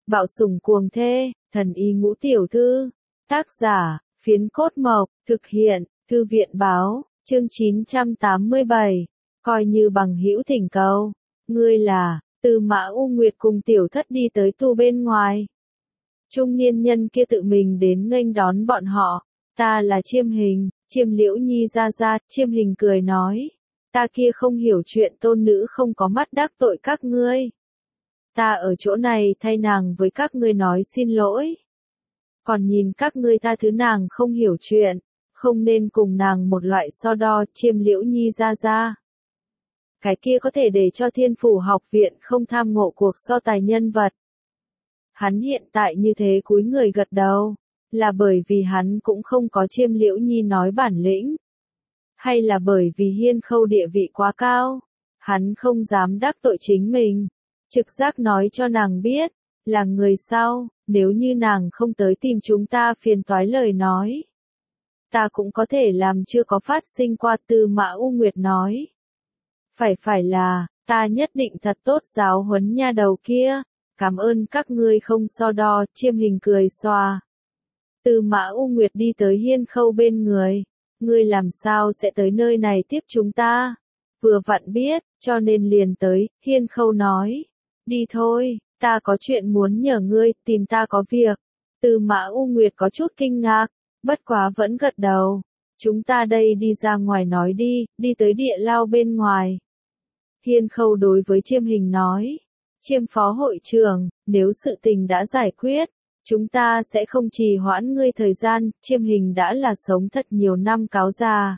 Bạo sủng cuồng thê, thần y ngũ tiểu thư. Tác giả, Phiến Cốt Mộc, thực hiện, Thư viện báo, chương 987. Coi như bằng hữu thỉnh cầu. Ngươi là, Tư Mã U Nguyệt cùng tiểu thất đi tới tu bên ngoài. Trung niên nhân kia tự mình đến nghênh đón bọn họ. Ta là Chiêm Hình, Chiêm Liễu Nhi ra ra, Chiêm Hình cười nói. Ta kia không hiểu chuyện tôn nữ không có mắt đắc tội các ngươi. Ta ở chỗ này thay nàng với các ngươi nói xin lỗi. Còn nhìn các ngươi ta thứ nàng không hiểu chuyện, không nên cùng nàng một loại so đo. Chiêm Liễu Nhi ra ra. Cái kia có thể để cho Thiên Phủ học viện không tham ngộ cuộc so tài nhân vật. Hắn hiện tại như thế cúi người gật đầu, là bởi vì hắn cũng không có Chiêm Liễu Nhi nói bản lĩnh. Hay là bởi vì Hiên Khâu địa vị quá cao, hắn không dám đắc tội chính mình. Trực giác nói cho nàng biết, là người sau, nếu như nàng không tới tìm chúng ta phiền toái lời nói. Ta cũng có thể làm chưa có phát sinh qua. Tư Mã U Nguyệt nói. Phải là, ta nhất định thật tốt giáo huấn nha đầu kia, cảm ơn các ngươi không so đo. Chiêm Hình cười xòa. Tư Mã U Nguyệt đi tới Hiên Khâu bên người. Ngươi làm sao sẽ tới nơi này tiếp chúng ta? Vừa vặn biết, cho nên liền tới. Hiên Khâu nói. Đi thôi, ta có chuyện muốn nhờ ngươi, tìm ta có việc. Tư Mã U Nguyệt có chút kinh ngạc, bất quá vẫn gật đầu. Chúng ta đây đi ra ngoài nói đi tới địa lao bên ngoài. Hiên Khâu đối với Chiêm Hình nói. Chiêm phó hội trưởng, nếu sự tình đã giải quyết, chúng ta sẽ không trì hoãn ngươi thời gian. Chiêm Hình đã là sống thật nhiều năm cáo già.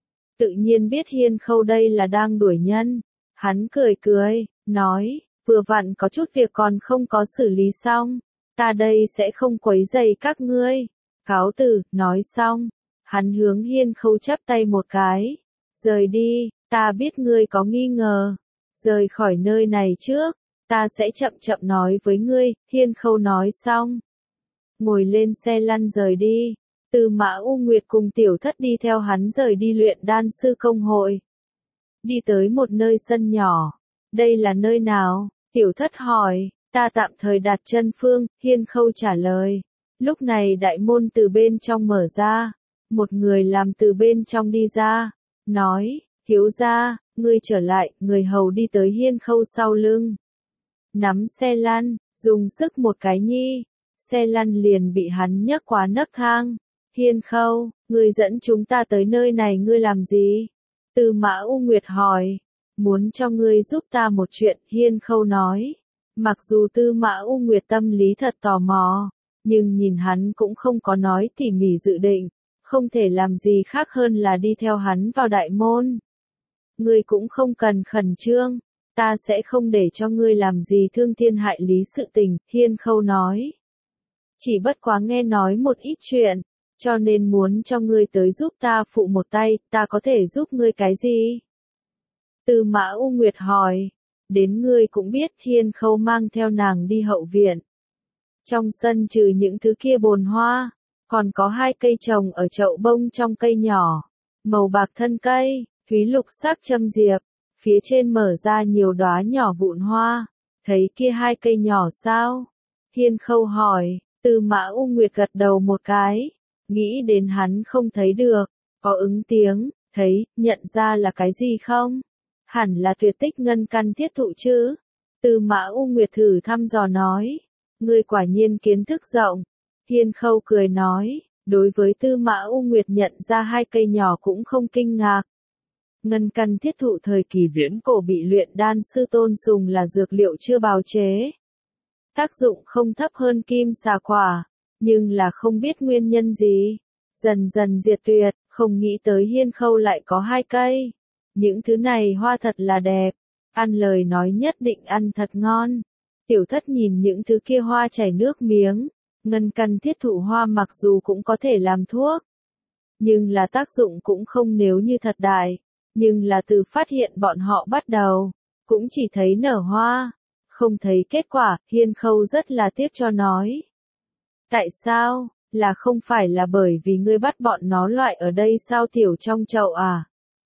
Tự nhiên biết Hiên Khâu đây là đang đuổi nhân. Hắn cười, nói, vừa vặn có chút việc còn không có xử lý xong. Ta đây sẽ không quấy rầy các ngươi. Cáo từ, nói xong. Hắn hướng Hiên Khâu chắp tay một cái. Rời đi, ta biết ngươi có nghi ngờ. Rời khỏi nơi này trước, ta sẽ chậm nói với ngươi. Hiên Khâu nói xong. Ngồi lên xe lăn rời đi. Tư Mã U Nguyệt cùng tiểu thất đi theo hắn rời đi luyện đan sư công hội. Đi tới một nơi sân nhỏ. Đây là nơi nào? Tiểu thất hỏi. Ta tạm thời đặt chân phương. Hiên Khâu trả lời. Lúc này đại môn từ bên trong mở ra. Một người làm từ bên trong đi ra. Nói, thiếu gia, ngươi trở lại. Người hầu đi tới Hiên Khâu sau lưng. Nắm xe lăn, dùng sức một cái nhi. Xe lăn liền bị hắn nhấc qua nấc thang. Hiên Khâu, ngươi dẫn chúng ta tới nơi này ngươi làm gì? Tư Mã U Nguyệt hỏi. Muốn cho ngươi giúp ta một chuyện. Hiên Khâu nói. Mặc dù Tư Mã U Nguyệt tâm lý thật tò mò, nhưng nhìn hắn cũng không có nói tỉ mỉ dự định, không thể làm gì khác hơn là đi theo hắn vào đại môn. Ngươi cũng không cần khẩn trương, ta sẽ không để cho ngươi làm gì thương thiên hại lý sự tình. Hiên Khâu nói. Chỉ bất quá nghe nói một ít chuyện, cho nên muốn cho ngươi tới giúp ta phụ một tay. Ta có thể giúp ngươi cái gì? Tư Mã U Nguyệt hỏi. Đến ngươi cũng biết. Hiên Khâu mang theo nàng đi hậu viện. Trong sân trừ những thứ kia bồn hoa, còn có 2 cây trồng ở chậu bông trong cây nhỏ. Màu bạc thân cây, thúy lục sắc châm diệp, phía trên mở ra nhiều đóa nhỏ vụn hoa. Thấy kia 2 cây nhỏ sao? Hiên Khâu hỏi. Tư Mã U Nguyệt gật đầu một cái. Nghĩ đến hắn không thấy được, có ứng tiếng, thấy, nhận ra là cái gì không? Hẳn là tuyệt tích ngân căn thiết thụ chứ. Tư Mã U Nguyệt thử thăm dò nói. Ngươi quả nhiên kiến thức rộng. Hiên Khâu cười nói. Đối với Tư Mã U Nguyệt nhận ra 2 cây nhỏ cũng không kinh ngạc. Ngân căn thiết thụ thời kỳ viễn cổ bị luyện đan sư tôn dùng là dược liệu chưa bào chế. Tác dụng không thấp hơn kim xà quả, nhưng là không biết nguyên nhân gì. Dần dần diệt tuyệt, không nghĩ tới Hiên Khâu lại có 2 cây. Những thứ này hoa thật là đẹp, ăn lời nói nhất định ăn thật ngon. Tiểu thất nhìn những thứ kia hoa chảy nước miếng. Ngân căn thiết thụ hoa mặc dù cũng có thể làm thuốc, nhưng là tác dụng cũng không nếu như thật đại. Nhưng là từ phát hiện bọn họ bắt đầu, cũng chỉ thấy nở hoa, không thấy kết quả. Hiên Khâu rất là tiếc cho nói. Tại sao? Là không phải là bởi vì ngươi bắt bọn nó loại ở đây sao tiểu trong chậu à?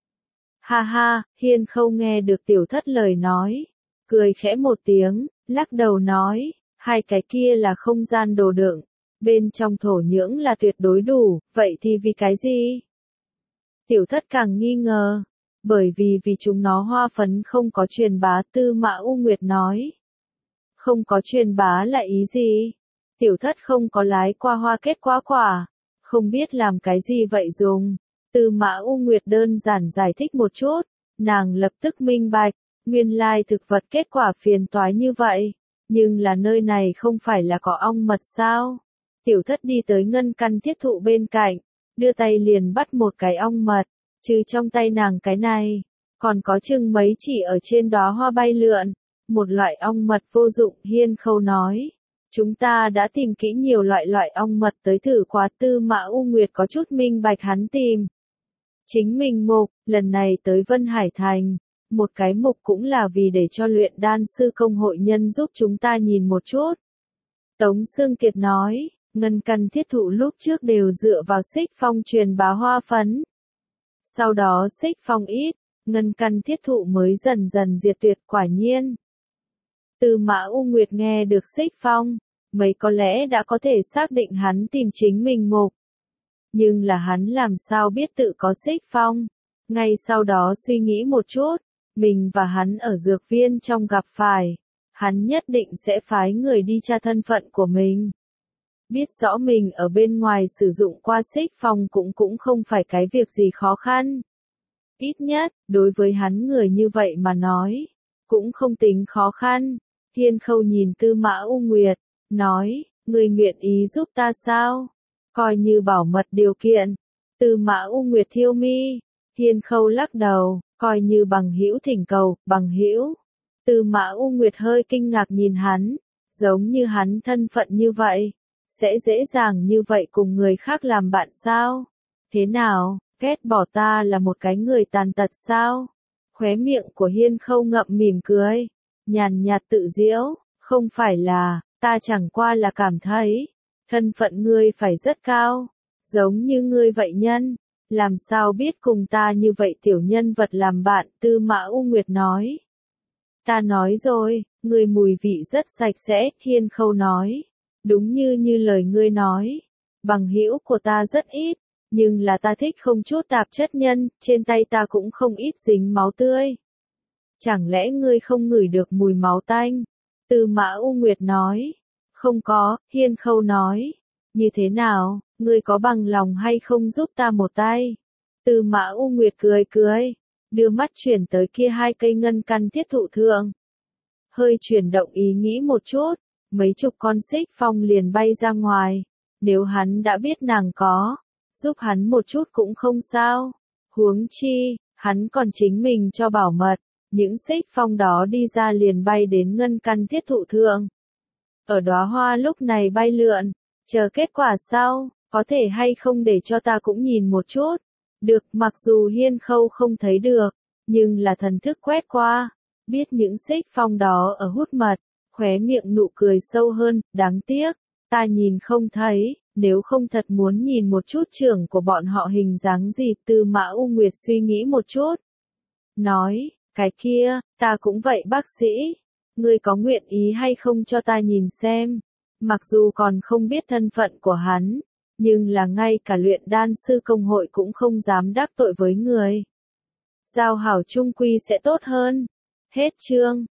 Ha ha, Hiên Khâu nghe được tiểu thất lời nói, cười khẽ một tiếng, lắc đầu nói, Hai cái kia là không gian đồ đựng, bên trong thổ nhưỡng là tuyệt đối đủ, vậy thì vì cái gì? Tiểu thất càng nghi ngờ, bởi vì chúng nó hoa phấn không có truyền bá, Tư Mã U Nguyệt nói. Không có truyền bá là ý gì? Tiểu thất không có lái qua hoa kết quả, không biết làm cái gì vậy dùng. Tư Mã U Nguyệt đơn giản giải thích một chút, nàng lập tức minh bạch, nguyên lai thực vật kết quả phiền toái như vậy, nhưng là nơi này không phải là có ong mật sao? Tiểu thất đi tới ngân căn thiết thụ bên cạnh, đưa tay liền bắt một cái ong mật, trừ trong tay nàng cái này, còn có chừng mấy chỉ ở trên đóa hoa bay lượn, một loại ong mật vô dụng. Hiên Khâu nói, chúng ta đã tìm kỹ nhiều loại ong mật tới thử quá. Tư Mã U Nguyệt có chút minh bạch hắn tìm. Chính mình mục, lần này tới Vân Hải Thành, một cái mục cũng là vì để cho luyện đan sư công hội nhân giúp chúng ta nhìn một chút. Tống Sương Kiệt nói, ngân căn thiết thụ lúc trước đều dựa vào xích phong truyền bá hoa phấn. Sau đó xích phong ít, ngân căn thiết thụ mới dần dần diệt tuyệt. Quả nhiên. Tư Mã U Nguyệt nghe được xích phong, mấy có lẽ đã có thể xác định hắn tìm chính mình mục. Nhưng là hắn làm sao biết tự có xích phong? Ngay sau đó suy nghĩ một chút, mình và hắn ở dược viên trong gặp phải, hắn nhất định sẽ phái người đi tra thân phận của mình. Biết rõ mình ở bên ngoài sử dụng qua xích phong cũng không phải cái việc gì khó khăn. Ít nhất, đối với hắn người như vậy mà nói, cũng không tính khó khăn. Hiên Khâu nhìn Tư Mã U Nguyệt, nói, người nguyện ý giúp ta sao? Coi như bảo mật điều kiện. Tư Mã U Nguyệt thiêu mi. Hiên Khâu lắc đầu, coi như bằng hữu thỉnh cầu, bằng hữu. Tư Mã U Nguyệt hơi kinh ngạc nhìn hắn, giống như hắn thân phận như vậy, sẽ dễ dàng như vậy cùng người khác làm bạn sao? Thế nào, ghét bỏ ta là một cái người tàn tật sao? Khóe miệng của Hiên Khâu ngậm mỉm cười, nhàn nhạt tự giễu, không phải là, ta chẳng qua là cảm thấy, thân phận ngươi phải rất cao, giống như ngươi vậy nhân, làm sao biết cùng ta như vậy tiểu nhân vật làm bạn. Tư Mã U Nguyệt nói. Ta nói rồi, ngươi mùi vị rất sạch sẽ. Hiên Khâu nói, đúng như lời ngươi nói, bằng hữu của ta rất ít, nhưng là ta thích không chút tạp chất nhân, trên tay ta cũng không ít dính máu tươi. Chẳng lẽ ngươi không ngửi được mùi máu tanh? Tư Mã U Nguyệt nói. Không có. Hiên Khâu nói. Như thế nào, ngươi có bằng lòng hay không giúp ta một tay? Tư Mã U Nguyệt cười, đưa mắt chuyển tới kia hai cây ngân căn thiết thụ thượng. Hơi chuyển động ý nghĩ một chút, mấy chục con xích phong liền bay ra ngoài. Nếu hắn đã biết nàng có, giúp hắn một chút cũng không sao. Huống chi, hắn còn chính mình cho bảo mật, những xích phong đó đi ra liền bay đến ngân căn thiết thụ thượng. Ở đóa hoa lúc này bay lượn, chờ kết quả sau, có thể hay không để cho ta cũng nhìn một chút. Được, mặc dù Hiên Khâu không thấy được, nhưng là thần thức quét qua, biết những xích phong đó ở hút mật, khóe miệng nụ cười sâu hơn. Đáng tiếc, ta nhìn không thấy, nếu không thật muốn nhìn một chút trưởng của bọn họ hình dáng gì. Tư Mã U Nguyệt suy nghĩ một chút, nói, cái kia, ta cũng vậy bác sĩ, ngươi có nguyện ý hay không cho ta nhìn xem? Mặc dù còn không biết thân phận của hắn, nhưng là ngay cả luyện đan sư công hội cũng không dám đắc tội với người. Giao hảo chung quy sẽ tốt hơn. Hết chương.